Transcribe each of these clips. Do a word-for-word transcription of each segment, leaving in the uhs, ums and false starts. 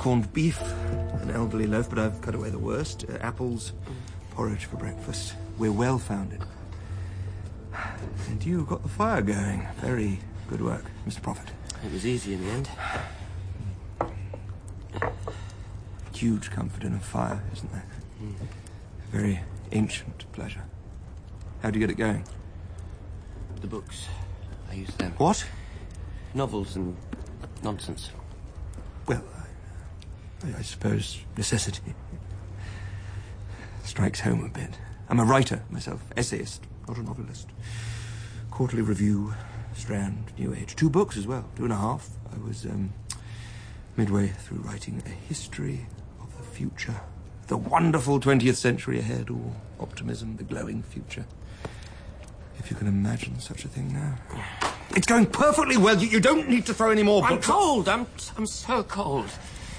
corned beef, an elderly loaf, but I've cut away the worst, uh, apples, porridge for breakfast. We're well-founded. And you got the fire going. Very good work, Mister Prophet. It was easy in the end. Huge comfort in a fire, isn't there? Mm. A very ancient pleasure. How do you get it going? The books. I use them. What? Novels and nonsense. Well, I, I suppose necessity strikes home a bit. I'm a writer myself, essayist, not a novelist. Quarterly Review, Strand, New Age. Two books as well, two and a half. I was um, midway through writing a history of the future. The wonderful twentieth century ahead, all optimism, the glowing future. If you can imagine such a thing now. It's going perfectly well. You, you don't need to throw any more I'm books. cold. I'm, I'm so cold.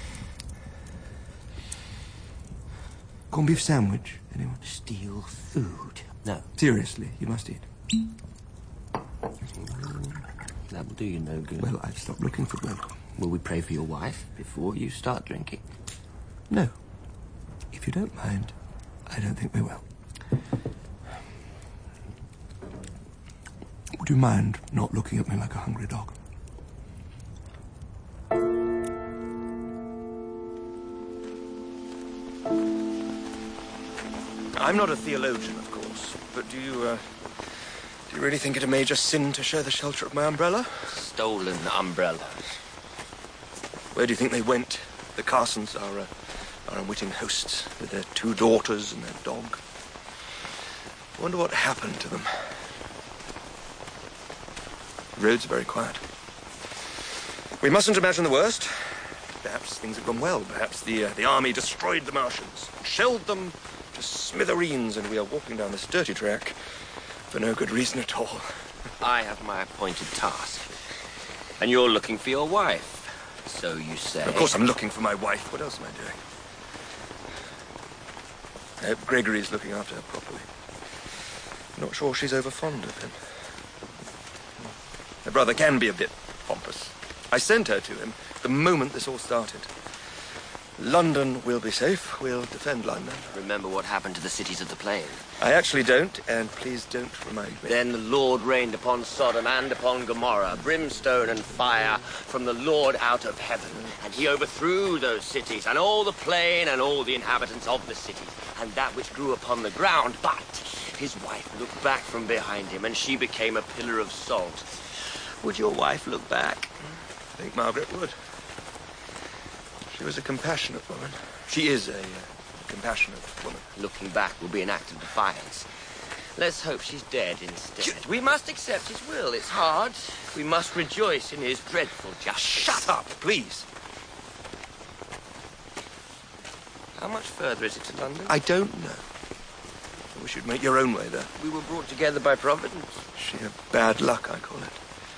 Corned beef sandwich, anyone? Steal food. No. Seriously, you must eat. That will do you no good. Well, I've stopped looking for good. Will we pray for your wife before you start drinking? No. If you don't mind, I don't think we will. Would you mind not looking at me like a hungry dog? I'm not a theologian, of course, but do you, uh, do you really think it a major sin to share the shelter of my umbrella? Stolen umbrellas. Where do you think they went? The Carsons are, uh, are unwitting hosts with their two daughters and their dog. I wonder what happened to them. The roads are very quiet. We mustn't imagine the worst. Perhaps things have gone well. Perhaps the, uh, the army destroyed the Martians, shelled them to smithereens, and we are walking down this dirty track for no good reason at all. I have my appointed task. And you're looking for your wife, so you say. Of course I'm looking for my wife. What else am I doing? I hope Gregory's looking after her properly. I'm not sure she's over fond of him. Her brother can be a bit pompous. I sent her to him the moment this all started. London will be safe. We'll defend London. Remember what happened to the cities of the plain? I actually don't, and please don't remind me. Then the Lord rained upon Sodom and upon Gomorrah, brimstone and fire from the Lord out of heaven. And he overthrew those cities, and all the plain, and all the inhabitants of the cities, and that which grew upon the ground. But his wife looked back from behind him, and she became a pillar of salt. Would your wife look back? I think Margaret would. She was a compassionate woman. She is a uh, compassionate woman. Looking back will be an act of defiance. Let's hope she's dead instead. You... We must accept his will. It's hard. We must rejoice in his dreadful justice. Shut up, please. How much further is it to London? I don't know. I wish you'd make your own way there. We were brought together by Providence. Sheer bad luck, I call it.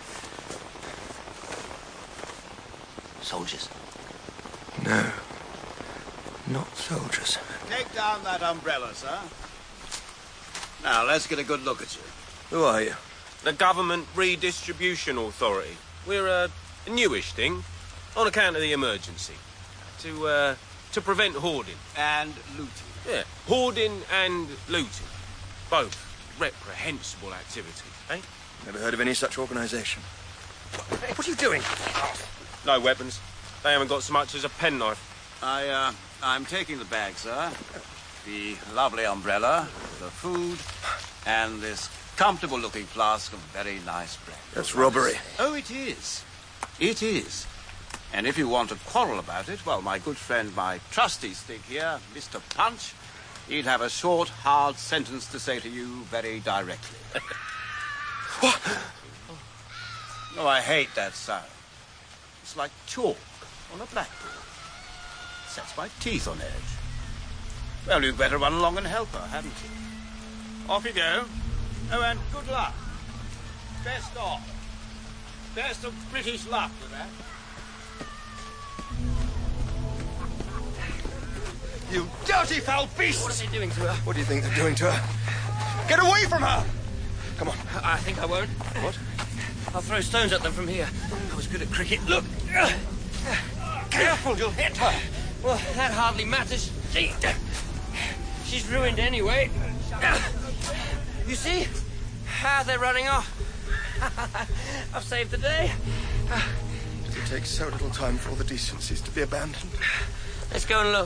Soldiers. No, not soldiers. Take down that umbrella, sir. Now, let's get a good look at you. Who are you? The Government Redistribution Authority. We're a, a newish thing, on account of the emergency. To, uh, to prevent hoarding. And looting. Yeah, hoarding and looting. Both reprehensible activities, eh? Never heard of any such organisation. What are you doing? No weapons. They haven't got so much as a penknife. I, uh, I'm taking the bag, sir. The lovely umbrella, the food, and this comfortable-looking flask of very nice brandy. That's robbery. Oh, it is. It is. And if you want to quarrel about it, well, my good friend, my trusty stick here, Mister Punch, he'd have a short, hard sentence to say to you very directly. What? Oh, I hate that sound. It's like chalk on a blackboard. It sets my teeth on edge. Well, you'd better run along and help her, hadn't you? Off you go. Oh, and good luck. Best off. Best of British luck with that. You dirty foul beast! What are they doing to her? What do you think they're doing to her? Get away from her! Come on. I think I won't. What? I'll throw stones at them from here. I was good at cricket. Look! Careful, you'll hit her. Well, that hardly matters. She, she's ruined anyway. You see? Ah, they're running off. I've saved the day. Does it take so little time for all the decencies to be abandoned? Let's go and look.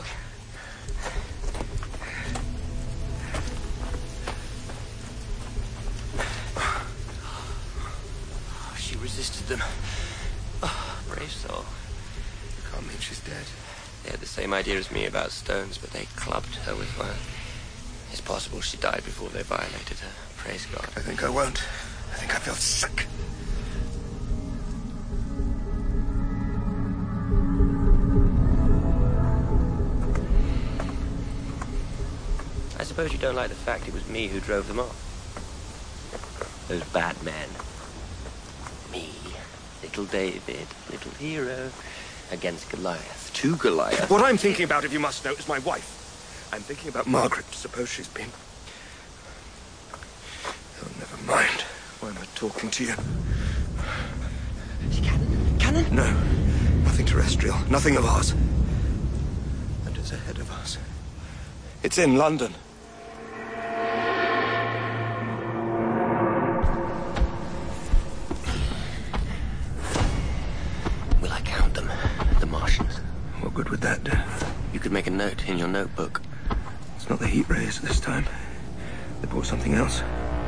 Oh, she resisted them. Oh, brave soul. You can't mean she's dead. They had the same idea as me about stones, but they clubbed her with one. It's possible she died before they violated her. Praise God. I think I won't. I think I feel sick. I suppose you don't like the fact it was me who drove them off. Those bad men. Me, little David, little hero, against Goliath. Two Goliaths. What I'm thinking about, if you must know, is my wife. I'm thinking about Margaret. Suppose she's been... Oh, never mind. Why am I talking to you? Is it cannon? Cannon? No. Nothing terrestrial. Nothing of ours. And it's ahead of us. It's in London. Will I count them? The Martians? What good would that do? You could make a note in your notebook. It's not the heat rays this time. They brought something else.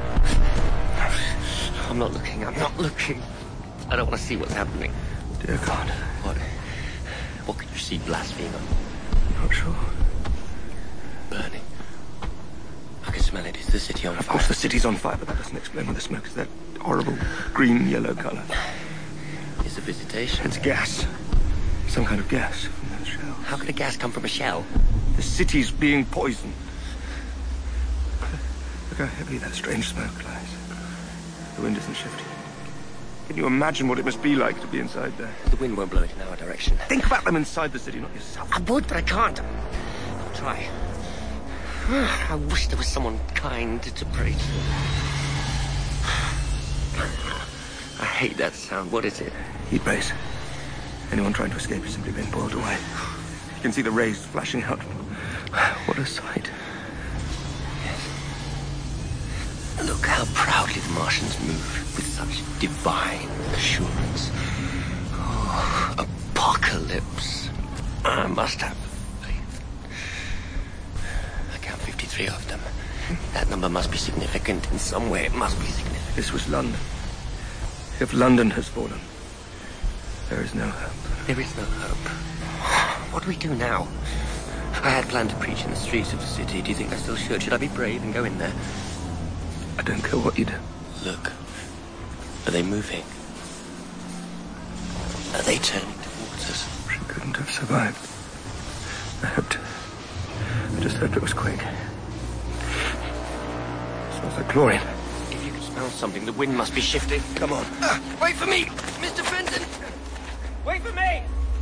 I'm not looking, I'm not looking. I don't want to see what's happening. Dear God. What? What could you see blasphemer? Not sure. Burning. I can smell it. Is the city on fire? Of course the city's on fire, but that doesn't explain why the smoke is that horrible green-yellow colour. It's a visitation. It's gas. Some kind of gas from those shells. How could a gas come from a shell? The city's being poisoned. Look how heavy that strange smoke lies. The wind isn't shifting. Can you imagine what it must be like to be inside there? The wind won't blow it in our direction. Think about them inside the city, not yourself. I would, but I can't. I'll try. I wish there was someone kind to pray to. I hate that sound. What is it? Heat rays. Anyone trying to escape is simply being boiled away. You can see the rays flashing out. What a sight. Look how proudly the Martians move, with such divine assurance. Oh, apocalypse. I must have faith. I count fifty-three of them. That number must be significant. In some way, it must be significant. This was London. If London has fallen, there is no hope. There is no hope. What do we do now? I had planned to preach in the streets of the city. Do you think I still should? Should I be brave and go in there? I don't care what you do. Look. Are they moving? Are they turning towards us? She couldn't have survived. I hoped... I just hoped it was quick. It smells like chlorine. If you can smell something, the wind must be shifting. Come on. Uh, wait for me, Mister Fenton! Wait for me!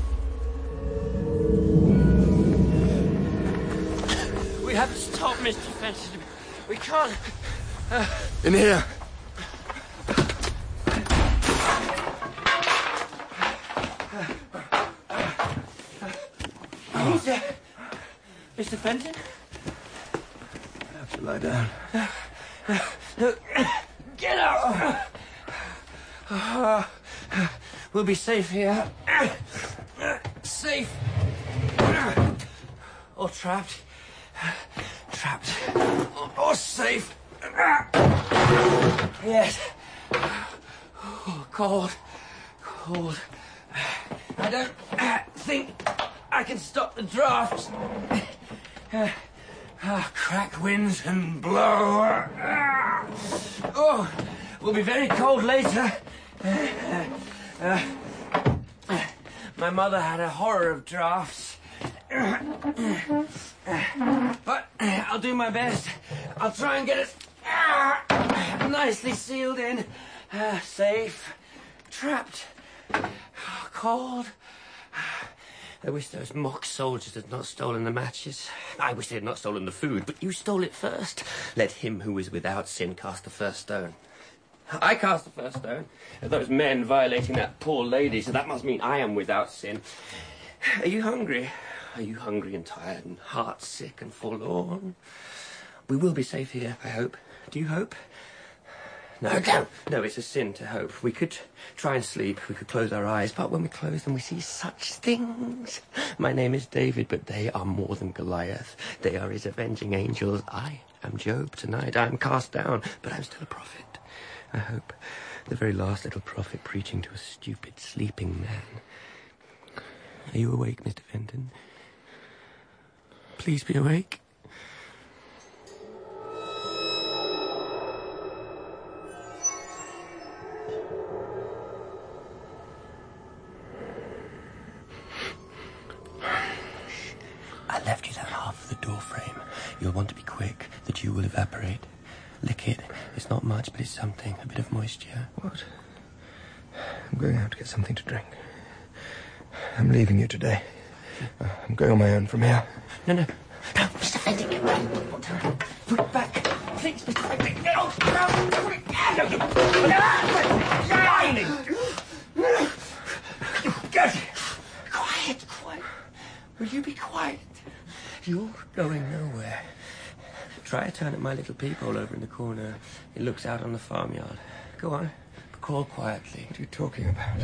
We have to stop, Mister Fenton. We can't... Uh... In here. Mister Mister Fenton? I have to lie down. Get up! Uh, we'll be safe here. Safe. Or trapped. Trapped. Or safe. Yes. Oh, cold. Cold. I don't think I can stop the drafts. Uh, uh, crack winds and blow. Uh, oh, we'll be very cold later. Uh, uh, uh, my mother had a horror of drafts. Uh, uh, but uh, I'll do my best. I'll try and get it uh, nicely sealed in. Uh, safe. Trapped. Oh, cold. I wish those mock soldiers had not stolen the matches. I wish they had not stolen the food, but you stole it first. Let him who is without sin cast the first stone. I cast the first stone. Those men violating that poor lady, so that must mean I am without sin. Are you hungry? Are you hungry and tired and heart-sick and forlorn? We will be safe here, I hope. Do you hope? No, no, no, it's a sin to hope. We could try and sleep, we could close our eyes, but when we close them we see such things. My name is David, but they are more than Goliath. They are his avenging angels. I am Job tonight. I am cast down, but I'm still a prophet. I hope. The very last little prophet preaching to a stupid, sleeping man. Are you awake, Mister Fenton? Please be awake. I left you that half of the door frame. You'll want to be quick. The dew will evaporate. Lick it. It's not much, but it's something. A bit of moisture. What? I'm going out to get something to drink. I'm leaving you today. Uh, I'm going on my own from here. No, no. No, Mister Fenton, get back. Put it back. Please, Mister Fenton. No, no. Put it down. No, you... No, Get Quiet, quiet. Will you be quiet? You're going nowhere. Try a turn at my little peephole over in the corner. It looks out on the farmyard. Go on. Crawl quietly. What are you talking about?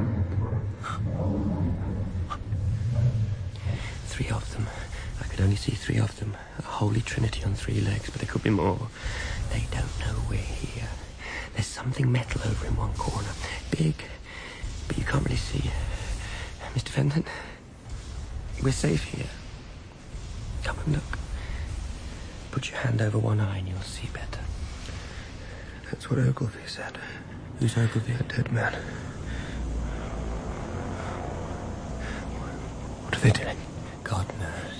Three of them. I could only see three of them. A holy trinity on three legs, but there could be more. They don't know we're here. There's something metal over in one corner. Big, but you can't really see. Mister Fenton, we're safe here. Come and look. Put your hand over one eye and you'll see better. That's what Ogilvy said. Who's Ogilvy? A dead man. What are they doing? God knows.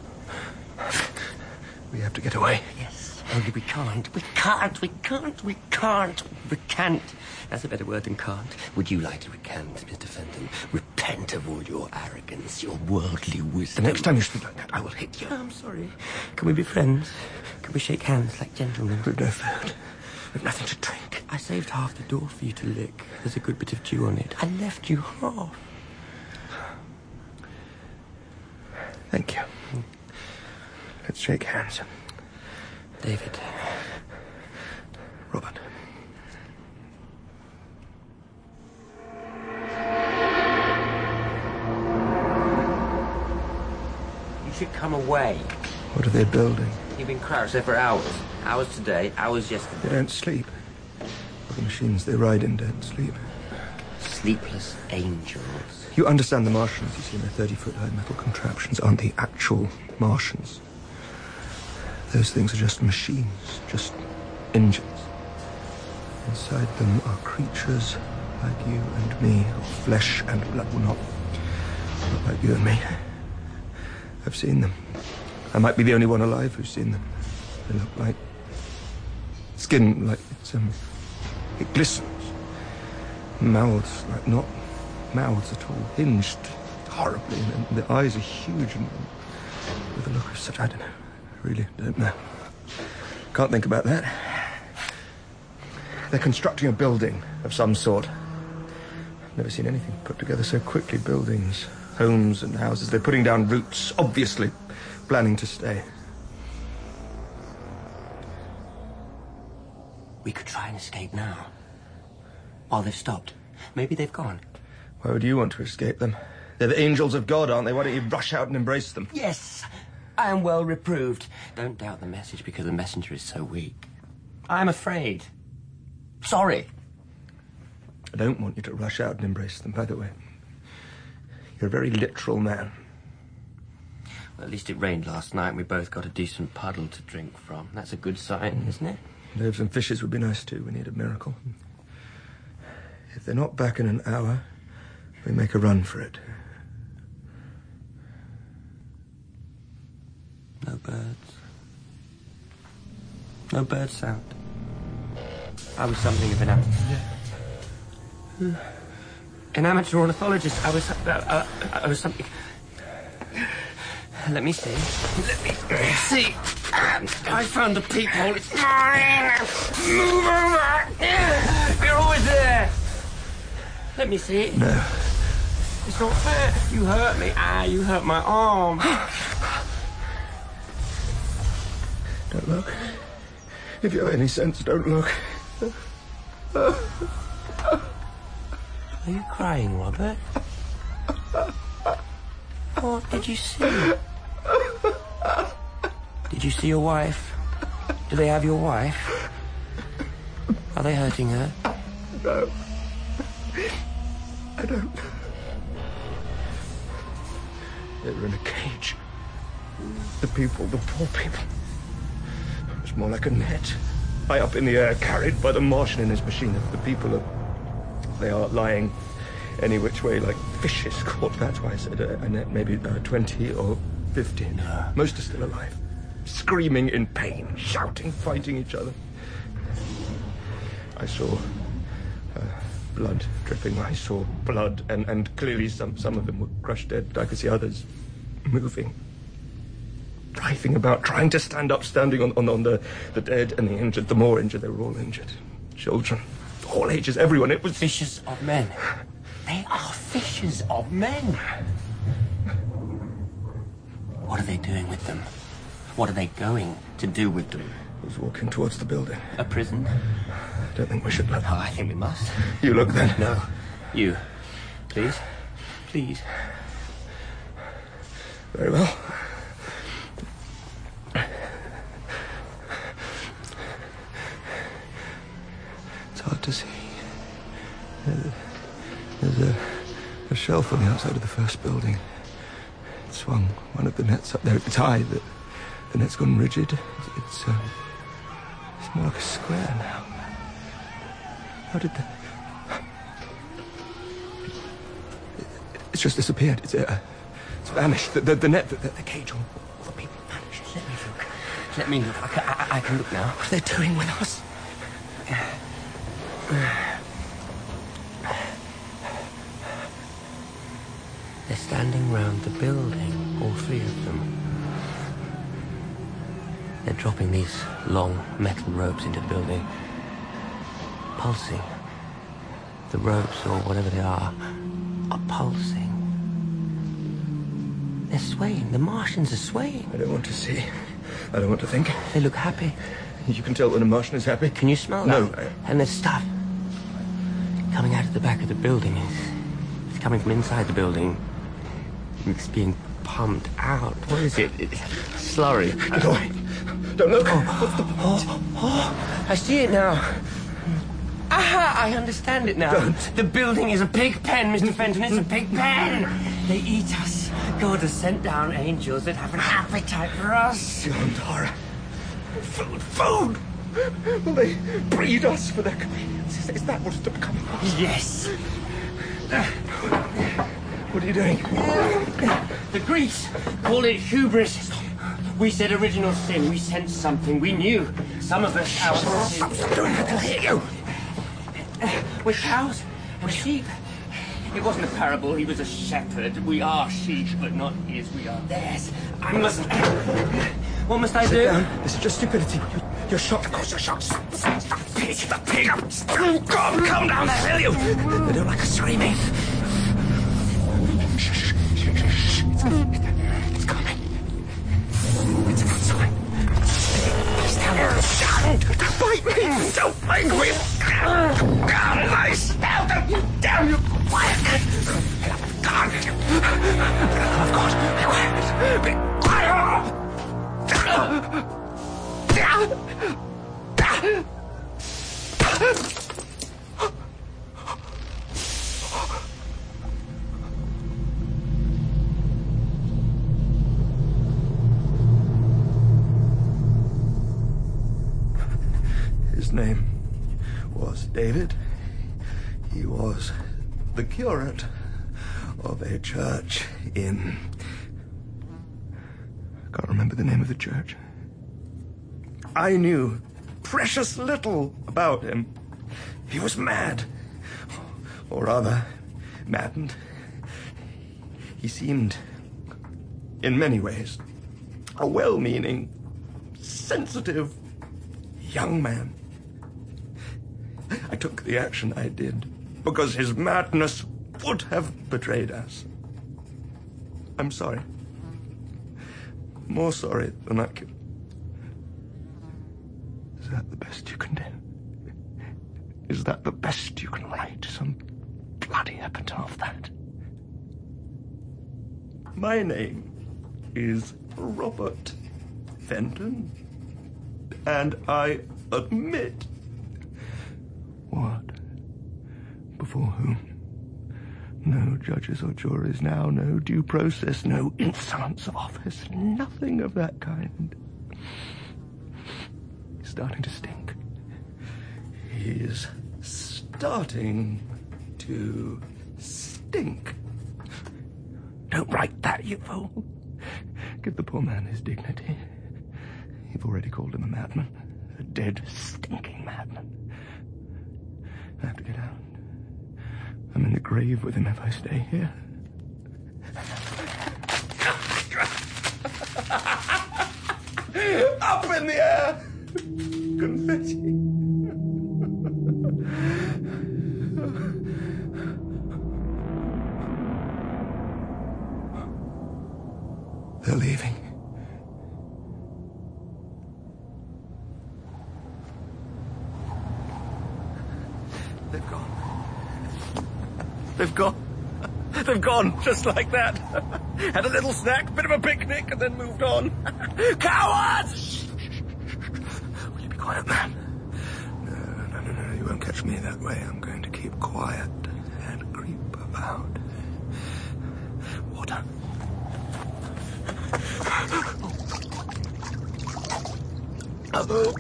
We have to get away. Yes, only we can't. We can't, we can't, we can't. Recant. That's a better word than can't. Would you like to recant, Mister Fenton? Repent of all your arrogance, your worldly wisdom. The next time you speak like that, I will hit you. Oh, I'm sorry. Can we be friends? Can we shake hands like gentlemen? We've no food. We've nothing to drink. I saved half the door for you to lick. There's a good bit of dew on it. I left you half. Thank you. Let's shake hands. David. Robert. You should come away. What are they building? You've been crouched there for hours. Hours today, hours yesterday. They don't sleep. Well, the machines they ride in don't sleep. Sleepless angels. You understand the Martians you see in their thirty-foot-high metal contraptions aren't the actual Martians. Those things are just machines, just engines. Inside them are creatures like you and me, of flesh and blood. Well, not, not like you and me. I've seen them. I might be the only one alive who's seen them. They look like skin, like it's um, it glistens. Mouths, like not mouths at all, hinged horribly, and the eyes are huge and with a look of such, I don't know, I really don't know. Can't think about that. They're constructing a building of some sort. I've never seen anything put together so quickly. Buildings, homes and houses. They're putting down roots, obviously planning to stay. We could try and escape now. While they've stopped. Maybe they've gone. Why would you want to escape them? They're the angels of God, aren't they? Why don't you rush out and embrace them? Yes, I am well reproved. Don't doubt the message because the messenger is so weak. I'm afraid. Sorry. I don't want you to rush out and embrace them, by the way. You're a very literal man. Well, at least it rained last night and we both got a decent puddle to drink from. That's a good sign, isn't it? Loaves and fishes would be nice too. We need a miracle. If they're not back in an hour, we make a run for it. No birds. No bird sound. I was something of an amateur. An amateur ornithologist. I was... Uh, uh, I was something... Let me see. Let me see. I found the peephole. Move over. You're always there. Let me see. No. It's not fair. You hurt me. Ah, you hurt my arm. Don't look. If you have any sense, don't look. Are you crying, Robert? What did you see? Did you see your wife? Do they have your wife? Are they hurting her? No. I don't. They're in a cage. The people, the poor people. It's more like a net. High up in the air, carried by the Martian in his machine. The people are... They are lying any which way like fishes caught. That's why I said a, a net, maybe uh, twenty or fifteen. No. Most are still alive. Screaming in pain, shouting, fighting each other. I saw uh, blood dripping. I saw blood, and, and clearly some, some of them were crushed dead. I could see others moving, writhing about, trying to stand up, standing on, on, on the, the dead and the injured. The more injured, they were all injured. Children, all ages, everyone. It was... Fishers of men. They are fishers of men. What are they doing with them? What are they going to do with them? I was walking towards the building. A prison? I don't think we should look. Oh, I think we must. You look then. No. You. Please. Please. Very well. It's hard to see. There's a, a shelf on the outside of the first building. It swung one of the nets up there. It's high. The, the net's gone rigid. It's, it's, um, it's more like a square now. How did that... It, it's just disappeared. It's, uh, it's vanished. The, the, the net, the, the cage, all, all the people vanished. Let me look. Let me look. I can, I, I can look now. What are they doing with us? They're standing round the building, all three of them. They're dropping these long metal ropes into the building. Pulsing. The ropes, or whatever they are, are pulsing. They're swaying. The Martians are swaying. I don't want to see. I don't want to think. They look happy. You can tell when a Martian is happy. Can you smell no, that? No. And there's stuff coming out of the back of the building. It's, it's coming from inside the building. It's being pumped out. What is it? It's slurry. Get away. Don't look. Oh, What's the point? Oh, oh, I see it now. Aha, I understand it now. Don't. The building is a pig pen, Mister Fenton. It's a pig pen. They eat us. God has sent down angels that have an appetite for us. Beyond horror. Food, food! Will they breed us for their convenience? Is, is that what it's to become? Yes. What are you doing? The Greeks call it hubris. We said original sin. We sensed something. We knew. Some of us, our sin. Don't let them hear you. We're cows and sheep. It wasn't a parable. He was a shepherd. We are sheep, but not his. We are theirs. I must... What must I Sit do? down. This is just stupidity. You're, you're shocked. Of course you're shocked. Pig, the pig. Come, come down there, will you? They don't like us screaming. Shh, shh, shh, shh, shh. It's, it's coming. It's outside. Stand down. Don't bite me. Don't bite me. God, nice. Now, don't you down, you quiet. God. Oh, God. Be quiet. Be quiet. His name was David. He was the curate of a church in... I can't remember the name of the church. I knew precious little about him. He was mad. Or rather, maddened. He seemed, in many ways, a well-meaning, sensitive young man. I took the action I did because his madness would have betrayed us. I'm sorry. More sorry than I could. Is that the best you can do? Is that the best you can write? Some bloody epitaph, that? My name is Robert Fenton, and I admit... What? Before whom? No judges or juries now, no due process, no insolence of office, nothing of that kind. He's starting to stink. He's starting to stink. Don't write that, you fool. Give the poor man his dignity. You've already called him a madman. A dead, stinking madman. I have to get out. I'm in the grave with him if I stay here. Up in the air! Confetti. They're leaving. They've gone. They've gone. They've gone, just like that. Had a little snack, bit of a picnic, and then moved on. Cowards! Will you be quiet, man? No, no, no, no, you won't catch me that way. I'm going to keep quiet and creep about. Water. Oh.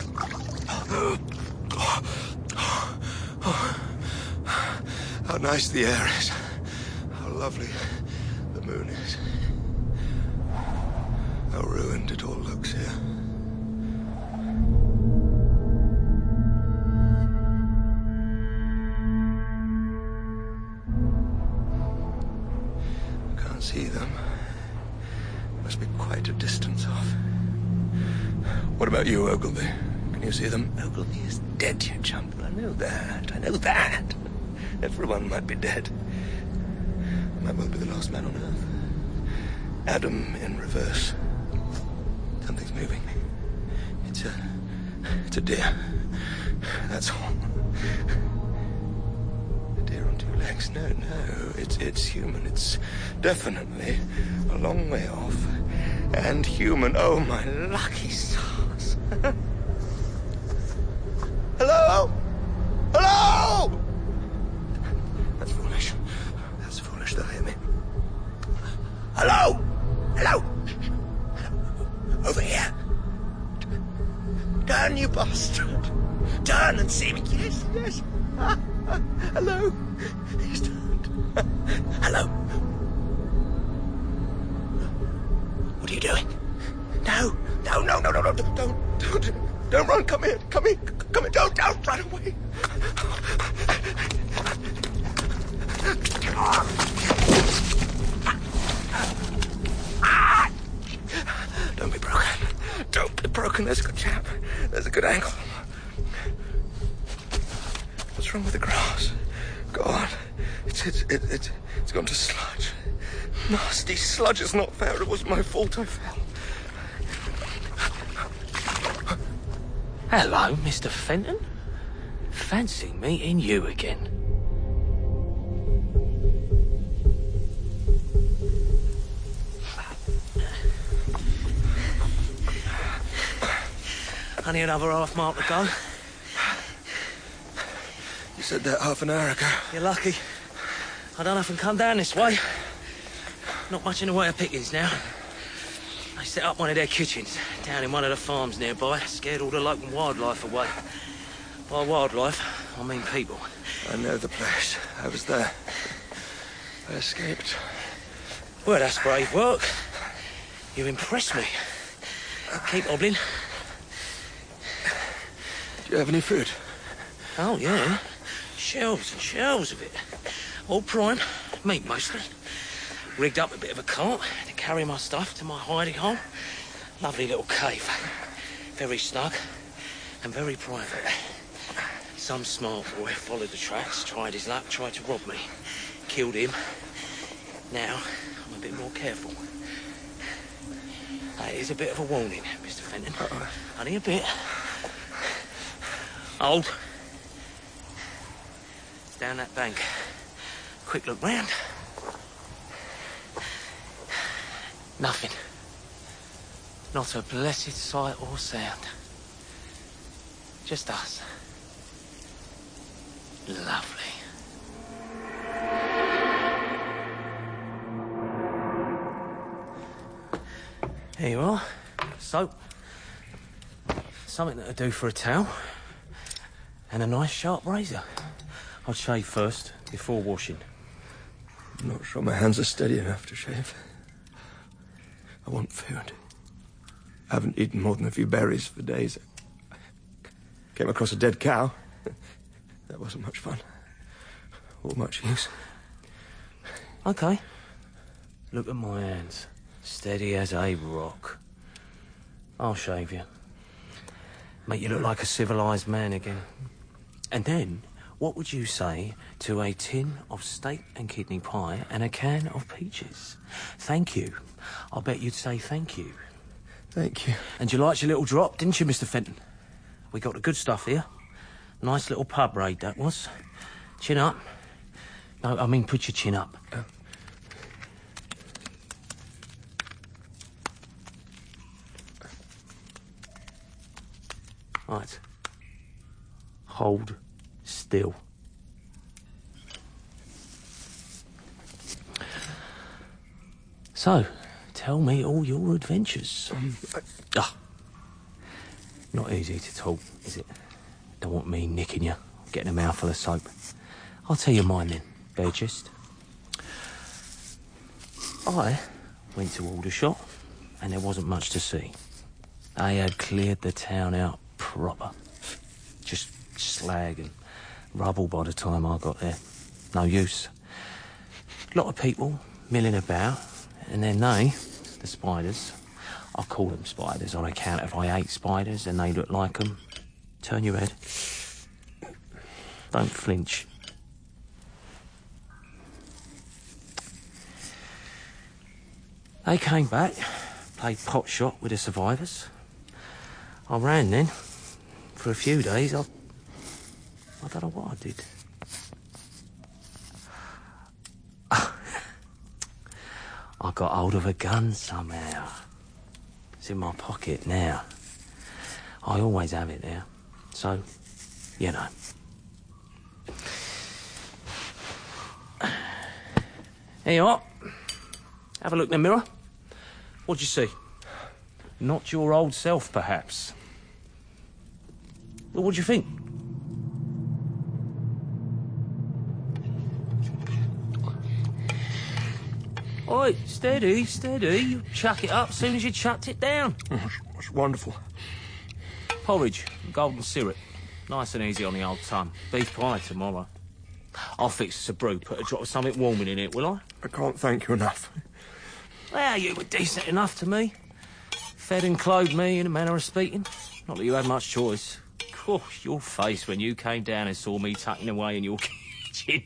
How nice the air is. How lovely the moon is. How ruined it all looks here. I can't see them. Must be quite a distance off. What about you, Ogilvy? Can you see them? Ogilvy is dead, you chump. I know that. I know that. Everyone might be dead. I might well be the last man on Earth. Adam in reverse. Something's moving. It's a... It's a deer. That's all. A deer on two legs. No, no. It's, it's human. It's definitely a long way off. And human. Oh, my lucky stars. Hello? Hello? That's foolish. That's foolish. They'll hear me. Hello? Hello? Over here. Turn, you bastard. Turn and see me. Yes, yes. Hello? He's turned. Hello? What are you doing? No, no, no, no, no, no, don't, don't, don't, don't run. Come here, come here, come here. Don't, don't run away. Don't be broken. Don't be broken. There's a good chap. There's a good angle. What's wrong with the grass? Go on. It's, it's, it, it's, it's gone to sludge. Nasty sludge. It's not fair. It wasn't my fault I fell. Hello, Mister Fenton. Fancy meeting you again. Only another half mile to go. You said that half an hour ago. You're lucky. I don't often come down this way. Not much in the way of pickings now. They set up one of their kitchens down in one of the farms nearby, scared all the local wildlife away. By wildlife, I mean people. I know the place. I was there. I escaped. Well, that's brave work. You impress me. Keep hobbling. Do you have any food? Oh, yeah. Shelves and shelves of it. All prime. Meat, mostly. Rigged up a bit of a cart to carry my stuff to my hiding hole. Lovely little cave. Very snug and very private. Some smart boy followed the tracks, tried his luck, tried to rob me. killed him. Now, I'm a bit more careful. That is a bit of a warning, Mister Fenton. Uh-oh. Only a bit. Hold. It's down that bank. Quick look round. Nothing. Not a blessed sight or sound. Just us. Lovely. Here you are. Soap. Something that'll do for a towel. And a nice sharp razor. I'd shave first, before washing. I'm not sure my hands are steady enough to shave. I want food. I haven't eaten more than a few berries for days. Came across a dead cow. That wasn't much fun. Or much use. OK. Look at my hands. Steady as a rock. I'll shave you. Make you look like a civilised man again. And then, what would you say to a tin of steak and kidney pie and a can of peaches? Thank you. I'll bet you'd say thank you. Thank you. And you liked your little drop, didn't you, Mister Fenton? We got the good stuff here. Nice little pub raid, that was. Chin up. No, I mean put your chin up. Oh. Right. Hold still. So, tell me all your adventures. Um, I... Ah. Not easy to talk, is it? Don't want me nicking you, getting a mouthful of soap. I'll tell you mine then, bare gist. I went to Aldershot, and there wasn't much to see. They had cleared the town out proper. Just slag and rubble by the time I got there. No use. A lot of people milling about, and then they, the spiders, I call them spiders on account of I hate spiders and they look like them. Turn your head. Don't flinch. They came back, played pot shot with the survivors. I ran then. For a few days, I... I don't know what I did. I got hold of a gun somehow. It's in my pocket now. I always have it there. So, you know. Here you are. Have a look in the mirror. What'd you see? Not your old self, perhaps. Well, what do you think? Oi, steady, steady. You chuck it up as soon as you chucked it down. Oh, it's wonderful. Porridge, golden syrup. Nice and easy on the old tongue. Beef pie tomorrow. I'll fix us a brew, put a drop of something warming in it, will I? I can't thank you enough. Well, you were decent enough to me. Fed and clothed me in a manner of speaking. Not that you had much choice. Gosh, your face when you came down and saw me tucking away in your kitchen.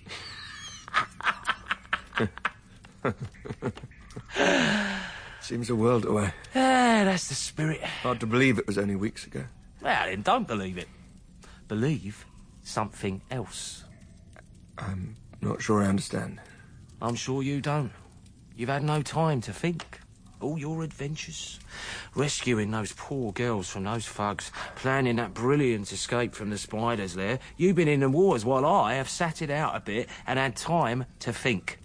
Seems a world away. Ah, that's the spirit. Hard to believe it was only weeks ago. Well, then don't believe it. Believe something else. I'm not sure I understand. I'm sure you don't. You've had no time to think. All your adventures, rescuing those poor girls from those thugs, planning that brilliant escape from the spiders there. You've been in the wars while I have sat it out a bit and had time to think.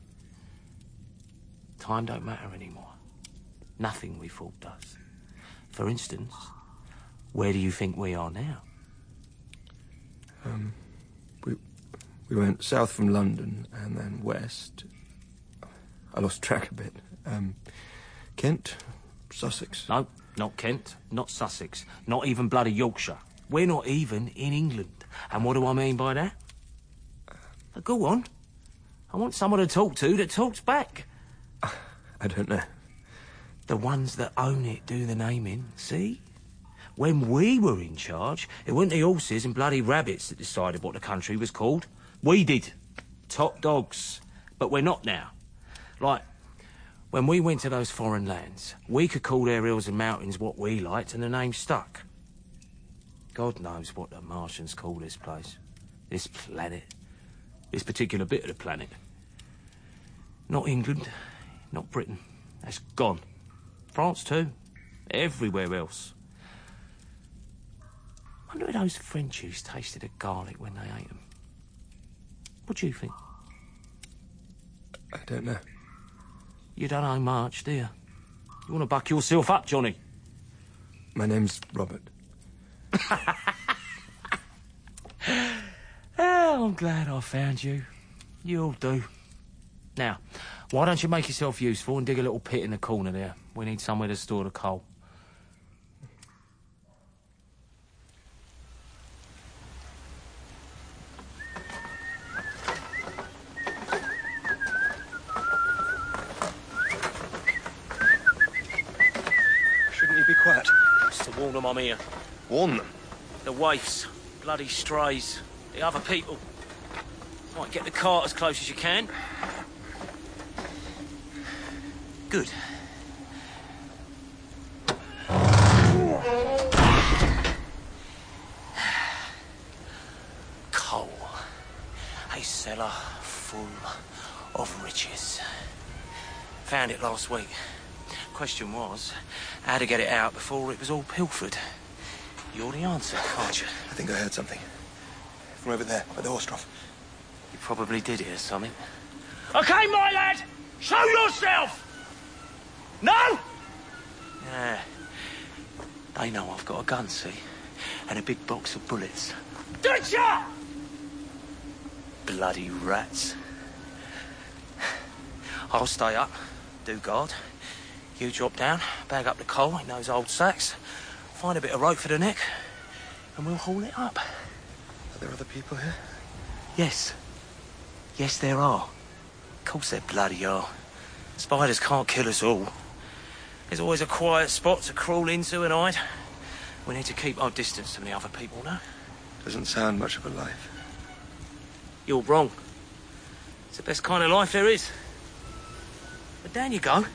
Time don't matter anymore. Nothing we thought does. For instance, where do you think we are now? Um, we we went south from London and then west. I lost track a bit. Um, Kent, Sussex. No, not Kent, not Sussex, not even bloody Yorkshire. We're not even in England. And what do I mean by that? Uh, go on. I want someone to talk to that talks back. I don't know. The ones that own it do the naming, see? When we were in charge, it weren't the horses and bloody rabbits that decided what the country was called. We did. Top dogs. But we're not now. Like, when we went to those foreign lands, we could call their hills and mountains what we liked and the name stuck. God knows what the Martians call this place. This planet. This particular bit of the planet. Not England. Not Britain. That's gone. France too. Everywhere else. I wonder if those Frenchies tasted of garlic when they ate them. What do you think? I don't know. You don't know much, do you? You want to buck yourself up, Johnny? My name's Robert. Oh, I'm glad I found you. You'll do. Now, why don't you make yourself useful and dig a little pit in the corner there? We need somewhere to store the coal. Shouldn't you be quiet? Just to warn them I'm here. Warn them. The waifs, bloody strays, the other people. Might get the cart as close as you can. Good. Coal. A cellar full of riches. Found it last week. Question was, how to get it out before it was all pilfered. You're the answer, can't you? I think I heard something. From over there, by the horse trough. You probably did hear something. Okay, my lad! Show yourself! No? Yeah. They know I've got a gun, see? And a big box of bullets. Did ya? Bloody rats. I'll stay up, do guard. You drop down, bag up the coal in those old sacks, find a bit of rope for the neck, and we'll haul it up. Are there other people here? Yes. Yes, there are. Of course there bloody are. Spiders can't kill us all. There's always a quiet spot to crawl into and hide. We need to keep our distance from the other people, no? Doesn't sound much of a life. You're wrong. It's the best kind of life there is. But down you go.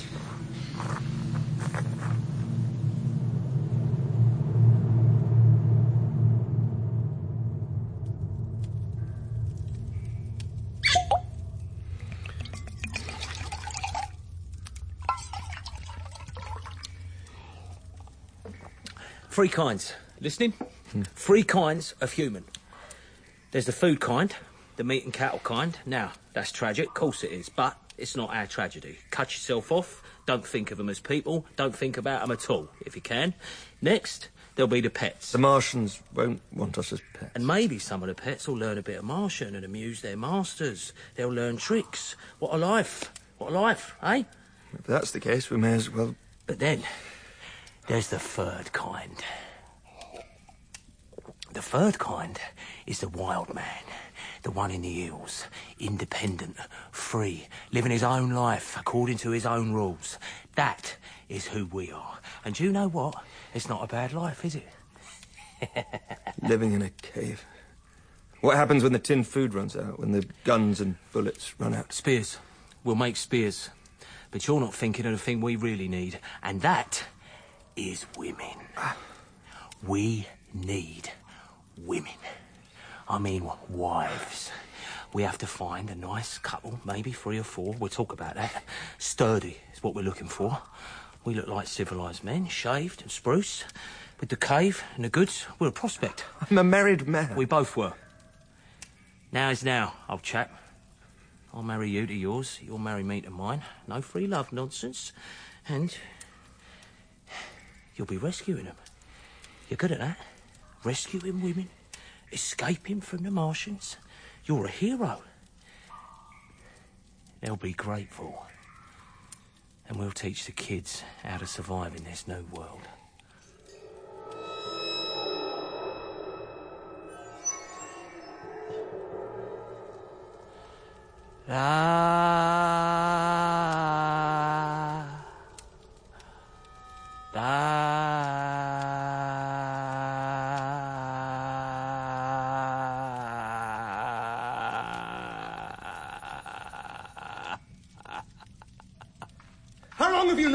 Three kinds. Listening? Hmm. Three kinds of human. There's the food kind, the meat and cattle kind. Now, that's tragic, of course it is, but it's not our tragedy. Cut yourself off, don't think of them as people, don't think about them at all, if you can. Next, there'll be the pets. The Martians won't want us as pets. And maybe some of the pets will learn a bit of Martian and amuse their masters. They'll learn tricks. What a life. What a life, eh? If that's the case, we may as well... But then, there's the third kind. The third kind is the wild man, the one in the hills, independent, free, living his own life according to his own rules. That is who we are. And you know what? It's not a bad life, is it? Living in a cave. What happens when the tin food runs out, when the guns and bullets run out? Spears. We'll make spears. But you're not thinking of the thing we really need, and that is women. We need women. I mean, wives. We have to find a nice couple, maybe three or four. We'll talk about that. Sturdy is what we're looking for. We look like civilised men, shaved and spruce. With the cave and the goods, we're a prospect. I'm a married man. We both were. Now is now, old chap. I'll marry you to yours, you'll marry me to mine. No free love nonsense. And you'll be rescuing them. You're good at that. Rescuing women, escaping from the Martians. You're a hero. They'll be grateful. And we'll teach the kids how to survive in this new world. Ah, ah.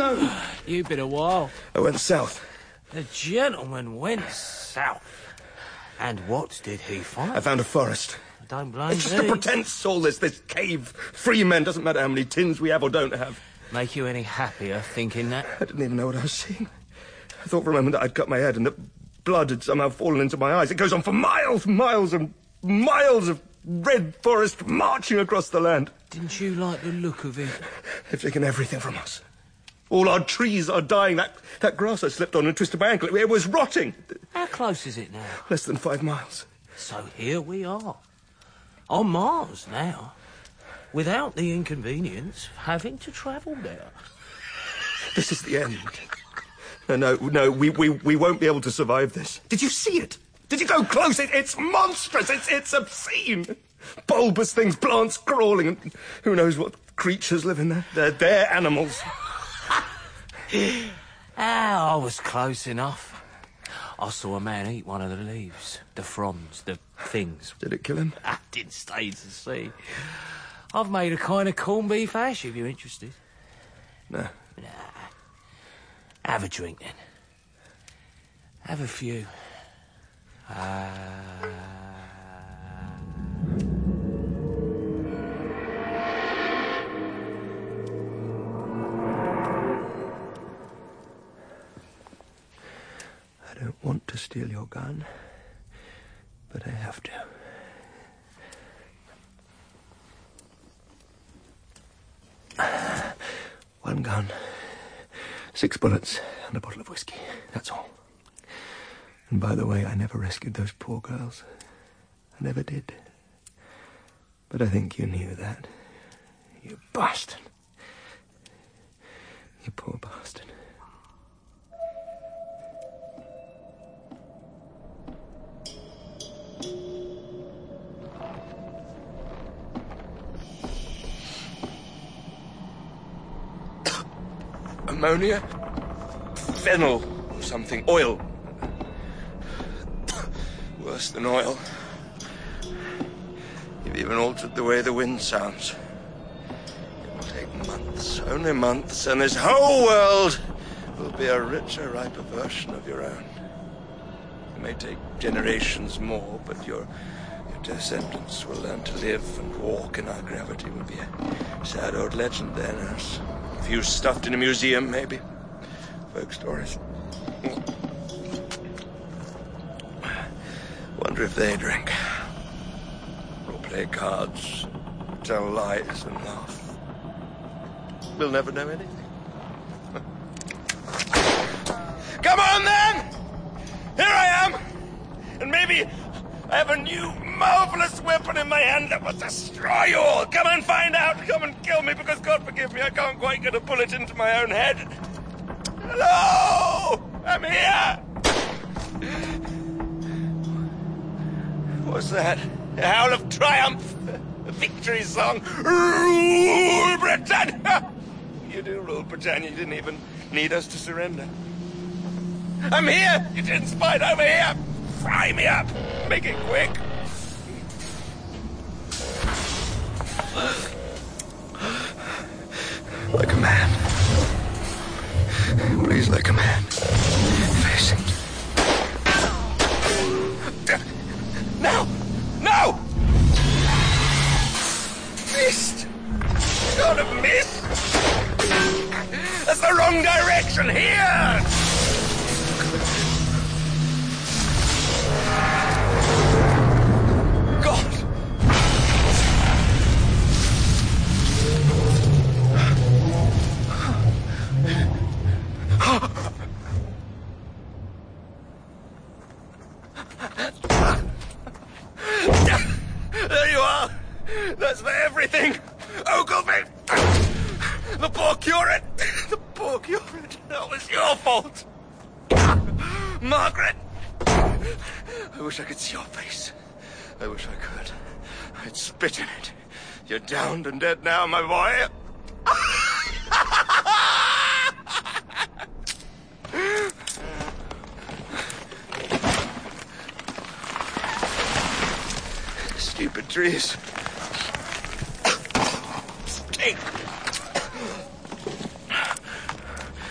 known. You've been a while. I went south. The gentleman went south. And what did he find? I found a forest. Don't blame It's just me. a pretense, all this, this cave. Free men, doesn't matter how many tins we have or don't have. Make you any happier thinking that? I didn't even know what I was seeing. I thought for a moment that I'd cut my head and that blood had somehow fallen into my eyes. It goes on for miles, miles and miles of red forest marching across the land. Didn't you like the look of it? They've taken everything from us. All our trees are dying. That, that grass I slipped on and twisted my ankle, it was rotting. How close is it now? Less than five miles. So here we are. On Mars now. Without the inconvenience of having to travel there. This is the end. No, no, no, we, we, we won't be able to survive this. Did you see it? Did you go close? It, it's monstrous. It's, it's obscene. Bulbous things, plants crawling, and who knows what creatures live in there. They're, they're animals. Ah, I was close enough. I saw a man eat one of the leaves, the fronds, the things. Did it kill him? I didn't stay to see. I've made a kind of corned beef hash if you're interested. No. Nah. Have a drink then. Have a few. Uh... I don't want to steal your gun, but I have to. One gun, six bullets, and a bottle of whiskey. That's all. And by the way, I never rescued those poor girls. I never did. But I think you knew that. You bastard. You poor bastard. Ammonia? Fennel or something. Oil. Worse than oil. You've even altered the way the wind sounds. It will take months, only months, and this whole world will be a richer, riper version of your own. It may take generations more, but your, your descendants will learn to live and walk in our gravity. Will be a sad old legend there, nurse. A few stuffed in a museum, maybe. Folk stories. Wonder if they drink. Or play cards, tell lies and laugh. We'll never know anything. Come on, then! Here I am! And maybe I have a new, marvelous weapon in my hand that will destroy you all. Come and find out. Come and kill me, because, God forgive me, I can't quite get a bullet into my own head. Hello! I'm here! What's that? A howl of triumph. A victory song. Rule Britannia! You do rule Britannia. You didn't even need us to surrender. I'm here! You didn't spite over here! Fry me up! Make it quick! Like a man. Please, like a man. Face it. No! No! Missed! God have missed! That's the wrong direction! Here! God! There you are! That's for everything! Ogilvy! The poor curate! The poor curate! That was your fault! Margaret! I wish I could see your face. I wish I could. I'd spit in it. You're downed and dead now, my boy. Stupid trees. Stink.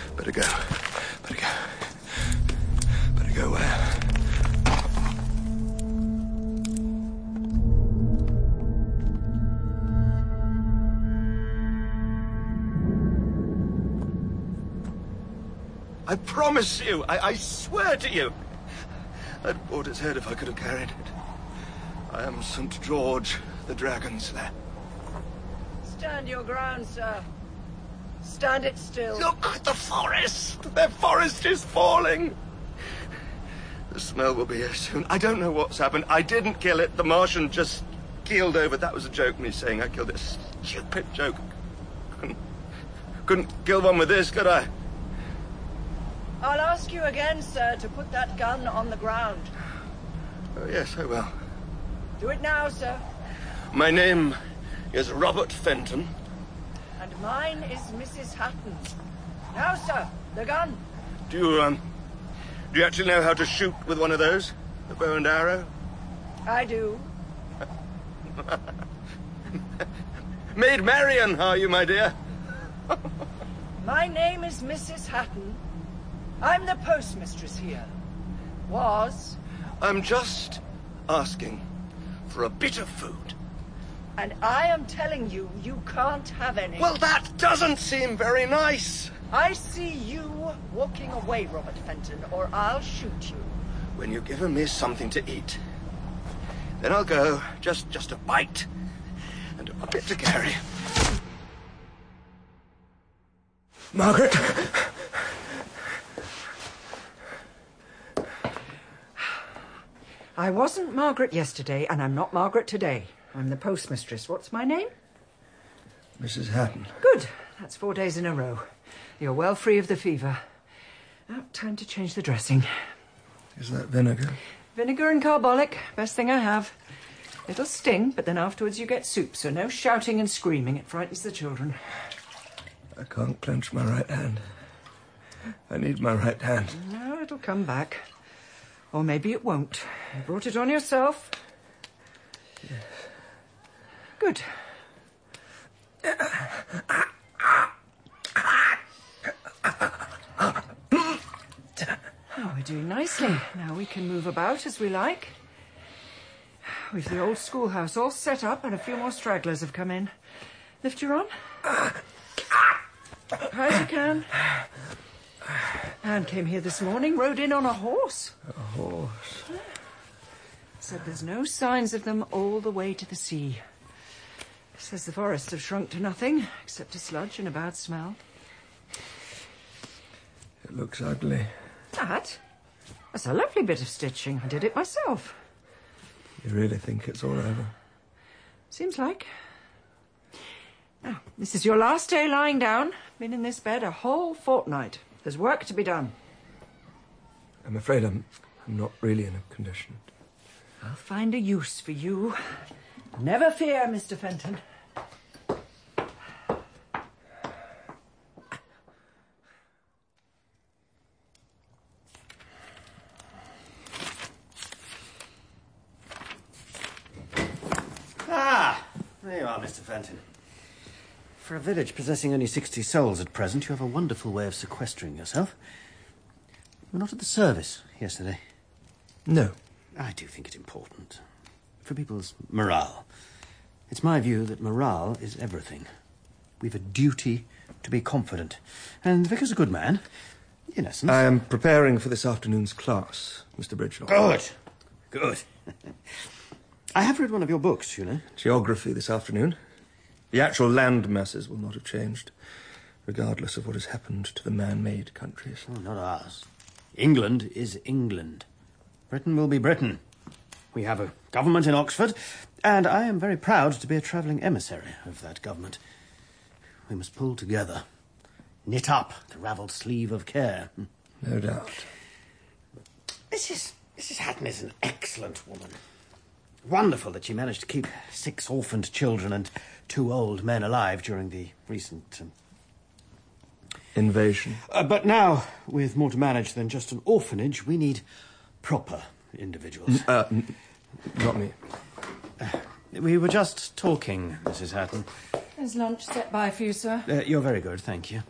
I promise you, I, I swear to you. I'd bought its head if I could have carried it. I am Saint George, the Dragon Slayer. Stand your ground, sir. Stand it still. Look at the forest! The forest is falling! The smell will be here soon. I don't know what's happened. I didn't kill it. The Martian just keeled over. That was a joke, me saying I killed it. A stupid joke. Couldn't, couldn't kill one with this, could I? I'll ask you again, sir, to put that gun on the ground. Oh, yes, I will. Do it now, sir. My name is Robert Fenton. And mine is Missus Hatton. Now, sir, the gun. Do you, um... Do you actually know how to shoot with one of those? The bow and arrow? I do. Maid Marian, are you, my dear? My name is Missus Hatton. I'm the postmistress here. Was. I'm just asking for a bit of food. And I am telling you, you can't have any. Well, that doesn't seem very nice. I see you walking away, Robert Fenton, or I'll shoot you. When you've given me something to eat, then I'll go. Just, just a bite and a bit to carry. Margaret! I wasn't Margaret yesterday, and I'm not Margaret today. I'm the postmistress. What's my name? Missus Hatton. Good. That's four days in a row. You're well free of the fever. Now, time to change the dressing. Is that vinegar? Vinegar and carbolic. Best thing I have. It'll sting, but then afterwards you get soup, so no shouting and screaming. It frightens the children. I can't clench my right hand. I need my right hand. No, it'll come back. Or maybe it won't. You brought it on yourself. Yes. Good. Oh, we're doing nicely. Now we can move about as we like. We've the old schoolhouse all set up and a few more stragglers have come in. Lift your arm. High as you can. Anne came here this morning, rode in on a horse. A horse? Said there's no signs of them all the way to the sea. Says the forests have shrunk to nothing, except a sludge and a bad smell. It looks ugly. That? That's a lovely bit of stitching. I did it myself. You really think it's all over? Seems like. Now, this is your last day lying down. Been in this bed a whole fortnight. There's work to be done. I'm afraid I'm, I'm not really in a condition. I'll find a use for you. Never fear, Mister Fenton. Ah, there you are, Mister Fenton. For a village possessing only sixty souls at present, you have a wonderful way of sequestering yourself. You were not at the service yesterday. No. I do think it important. For people's morale. It's my view that morale is everything. We've a duty to be confident. And the vicar's a good man, in essence. I am preparing for this afternoon's class, Mister Bridgeshaw. Good. Good. I have read one of your books, you know. Geography this afternoon. The actual land masses will not have changed, regardless of what has happened to the man-made countries. Oh, not ours. England is England. Britain will be Britain. We have a government in Oxford, and I am very proud to be a travelling emissary of that government. We must pull together, knit up the ravelled sleeve of care. No doubt. Missus Missus Hatton is an excellent woman. Wonderful that she managed to keep six orphaned children and two old men alive during the recent Um... invasion. Uh, but now, with more to manage than just an orphanage, we need proper individuals. N- uh, n- not me. Uh, we were just talking, Missus Hatton. There's lunch set by for you, sir. Uh, you're very good, thank you.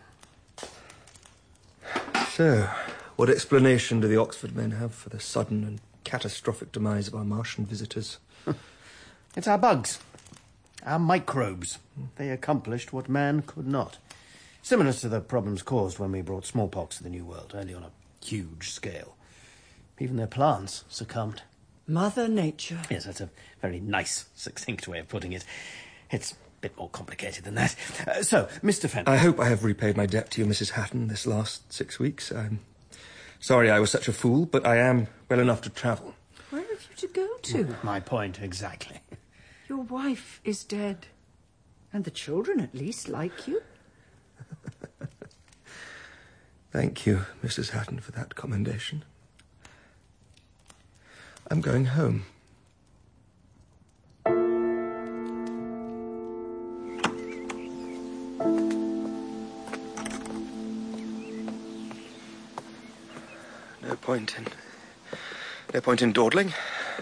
So, what explanation do the Oxford men have for the sudden and catastrophic demise of our Martian visitors? It's our bugs. Our microbes. They accomplished what man could not. Similar to the problems caused when we brought smallpox to the New World, only on a huge scale. Even their plants succumbed. Mother Nature. Yes, that's a very nice, succinct way of putting it. It's a bit more complicated than that. Uh, so, Mister Fenton... I hope I have repaid my debt to you, Missus Hatton, this last six weeks. I'm sorry I was such a fool, but I am well enough to travel. Where have you to go to? My point, exactly. Your wife is dead. And the children, at least, like you. Thank you, Missus Hatton, for that commendation. I'm going home. No point in... No point in dawdling.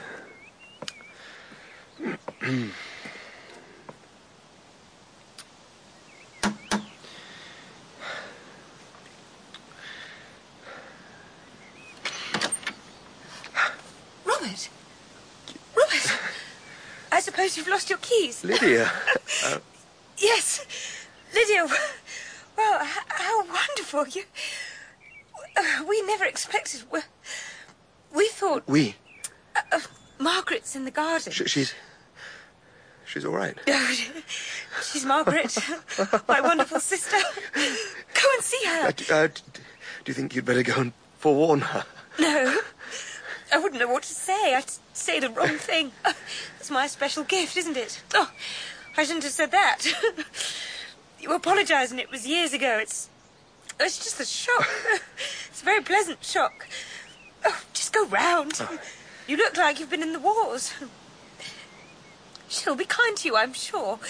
Robert! Robert! I suppose you've lost your keys. Lydia! uh... Yes, Lydia. Well, h- how wonderful. You... Uh, we never expected... We, we thought... We? Uh, uh, Margaret's in the garden. Sh- she's... She's all right. She's Margaret, my wonderful sister. Go and see her. Uh, d- uh, d- do you think you'd better go and forewarn her? No. I wouldn't know what to say. I'd say the wrong thing. It's my special gift, isn't it? Oh, I shouldn't have said that. You apologise, and it was years ago. It's... It's just a shock. It's a very pleasant shock. Oh, just go round. Oh. You look like you've been in the wars. She'll be kind to you, I'm sure.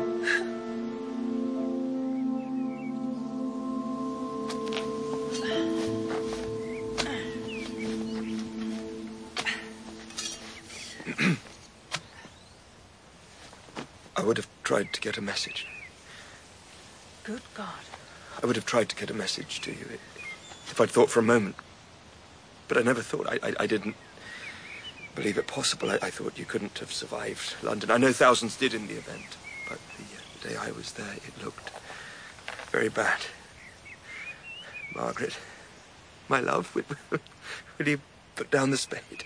I would have tried to get a message. Good God. I would have tried to get a message to you if I'd thought for a moment. But I never thought. I, I, I didn't believe it possible. I, I thought you couldn't have survived London. I know thousands did in the event, but the, uh, the day I was there, it looked very bad. Margaret, my love, will, will you put down the spade?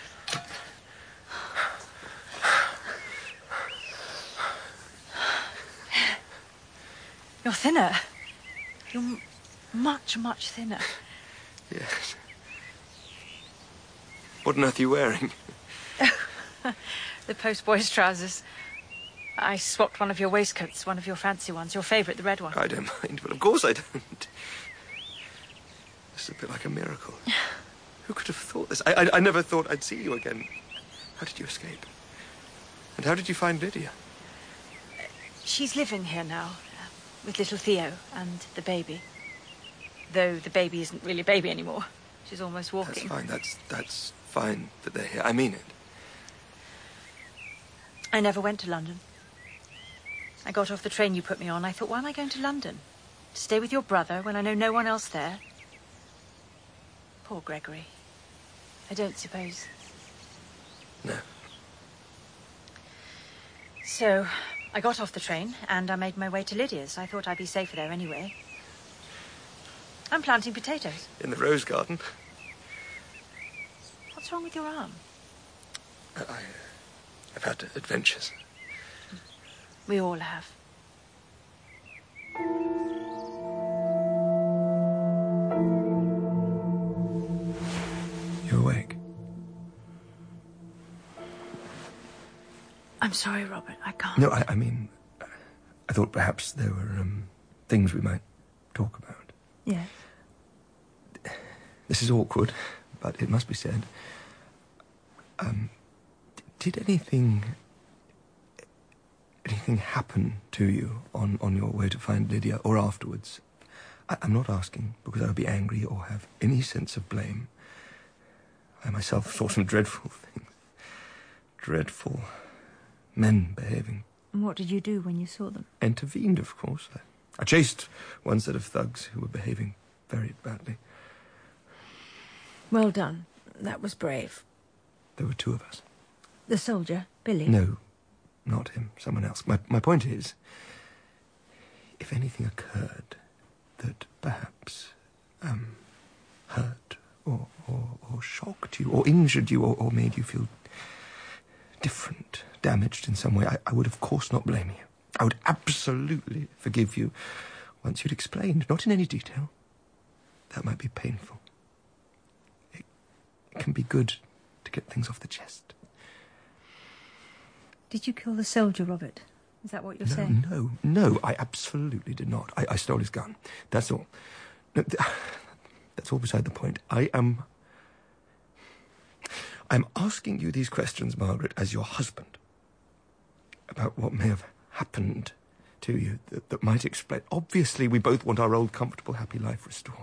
You're thinner. You're m- much, much thinner. Yes. What on earth are you wearing? The postboy's trousers. I swapped one of your waistcoats, one of your fancy ones, your favourite, the red one. I don't mind, but of course I don't. This is a bit like a miracle. Who could have thought this? I, I, I never thought I'd see you again. How did you escape? And how did you find Lydia? She's living here now, uh, with little Theo and the baby. Though the baby isn't really a baby anymore. She's almost walking. That's fine. That's, that's fine that they're here. I mean it. I never went to London. I got off the train you put me on. I thought, why am I going to London? To stay with your brother when I know no one else there? Poor Gregory. I don't suppose. No. So, I got off the train and I made my way to Lydia's. I thought I'd be safer there anyway. I'm planting potatoes. In the rose garden? What's wrong with your arm? I, I, I've had adventures. We all have. You awake? I'm sorry, Robert. I can't. No, I, I mean, I thought perhaps there were um, things we might talk about. Yes. This is awkward, but it must be said. Um, did anything... anything happen to you on, on your way to find Lydia, or afterwards? I, I'm not asking because I would be angry or have any sense of blame. I myself saw some dreadful things. Dreadful men behaving. And what did you do when you saw them? Intervened, of course. I, I chased one set of thugs who were behaving very badly. Well done. That was brave. There were two of us. The soldier, Billy? No, not him. Someone else. My, my point is, if anything occurred that perhaps um, hurt or, or, or shocked you or injured you or, or made you feel different, damaged in some way, I, I would of course not blame you. I would absolutely forgive you once you'd explained, not in any detail. That might be painful. It can be good to get things off the chest. Did you kill the soldier, Robert? Is that what you're no, saying? No, no, I absolutely did not. I, I stole his gun. That's all. No, th- that's all beside the point. I am... I'm asking you these questions, Margaret, as your husband, about what may have happened to you that, that might explain... Obviously, we both want our old, comfortable, happy life restored.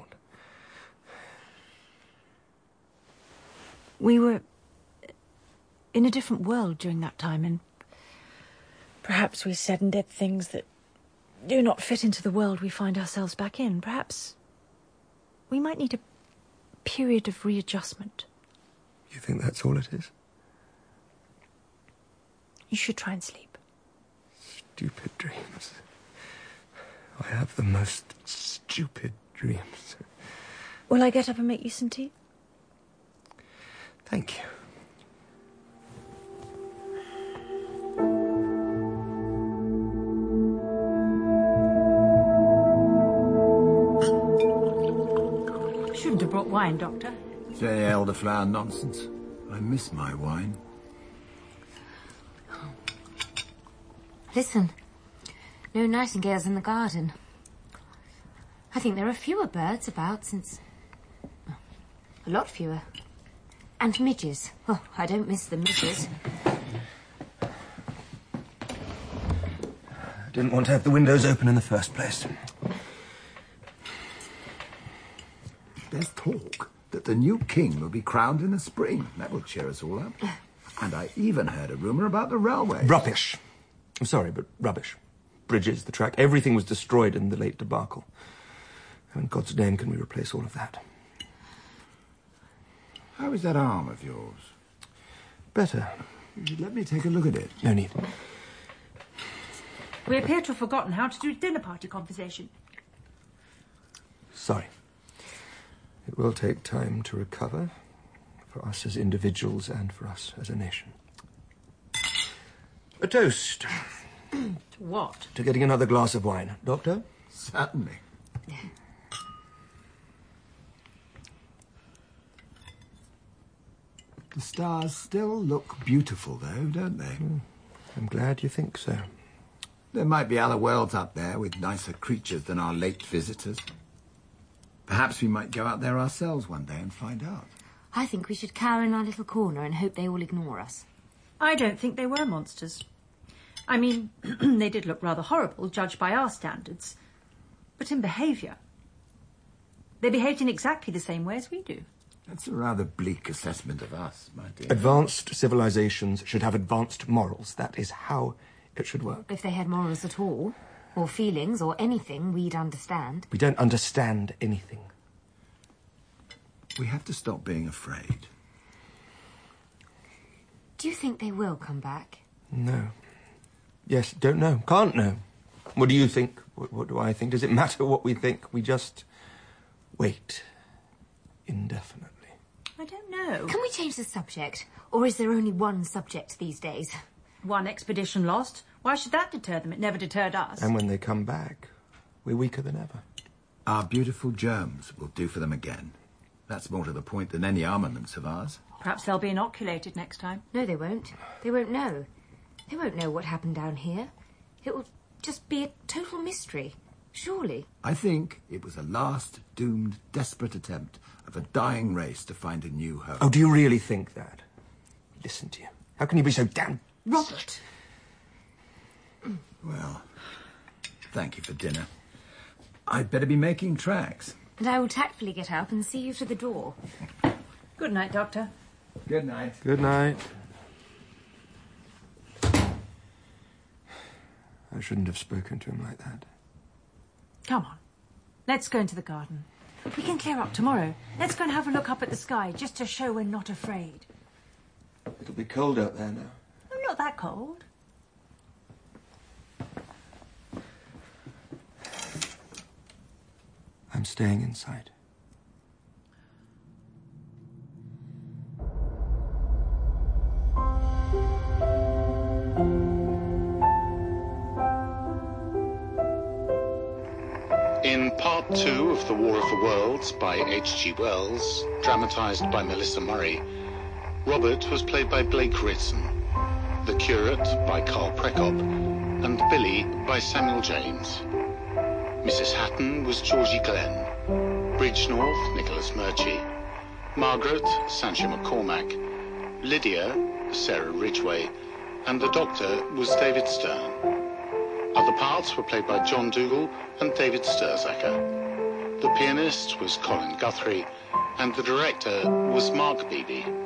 We were in a different world during that time, and perhaps we said and did things that do not fit into the world we find ourselves back in. Perhaps we might need a period of readjustment. You think that's all it is? You should try and sleep. Stupid dreams. I have the most stupid dreams. Will I get up and make you some tea? Thank you. Shouldn't have brought wine, Doctor. Say elderflower nonsense. I miss my wine. Listen, no nightingales in the garden. I think there are fewer birds about since... a lot fewer. And midges. Oh, I don't miss the midges. I didn't want to have the windows open in the first place. There's talk that the new king will be crowned in the spring. That will cheer us all up. And I even heard a rumour about the railway. Rubbish. I'm sorry, but rubbish. Bridges, the track, everything was destroyed in the late debacle. How in God's name can we replace all of that? How is that arm of yours? Better. Let me take a look at it. No need. We appear to have forgotten how to do dinner party conversation. Sorry. It will take time to recover, for us as individuals and for us as a nation. A toast. To what? To getting another glass of wine. Doctor? Certainly. The stars still look beautiful, though, don't they? Mm. I'm glad you think so. There might be other worlds up there with nicer creatures than our late visitors. Perhaps we might go out there ourselves one day and find out. I think we should cower in our little corner and hope they all ignore us. I don't think they were monsters. I mean, they did look rather horrible, judged by our standards. But in behaviour, they behaved in exactly the same way as we do. That's a rather bleak assessment of us, my dear. Advanced civilizations should have advanced morals. That is how it should work. If they had morals at all, or feelings, or anything we'd understand. We don't understand anything. We have to stop being afraid. Do you think they will come back? No. Yes, don't know. Can't know. What do you think? What, what do I think? Does it matter what we think? We just wait indefinitely. I don't know. Can we change the subject? Or is there only one subject these days? One expedition lost. Why should that deter them? It never deterred us. And when they come back, we're weaker than ever. Our beautiful germs will do for them again. That's more to the point than any armaments of ours. Perhaps they'll be inoculated next time. No, they won't. They won't know. They won't know what happened down here. It will just be a total mystery. Surely. I think it was a last, doomed, desperate attempt of a dying race to find a new home. Oh, do you really think that? Listen to you. How can you be so damn... Robert! Well, thank you for dinner. I'd better be making tracks. And I will tactfully get up and see you to the door. Good night, Doctor. Good night. Good night. I shouldn't have spoken to him like that. Come on. Let's go into the garden. We can clear up tomorrow. Let's go and have a look up at the sky, just to show we're not afraid. It'll be cold out there now. Oh, not that cold. I'm staying inside. In part two of The War of the Worlds by H G Wells, dramatised by Melissa Murray, Robert was played by Blake Ritson, the curate by Carl Prekop, and Billy by Samuel James. Missus Hatton was Georgie Glenn, Bridgenorth, Nicholas Murchie, Margaret, Sancha McCormack, Lydia, Sarah Ridgway, and the Doctor was David Stern. Other parts were played by John Dougal and David Sturzaker. The pianist was Colin Guthrie, and the director was Mark Beebe.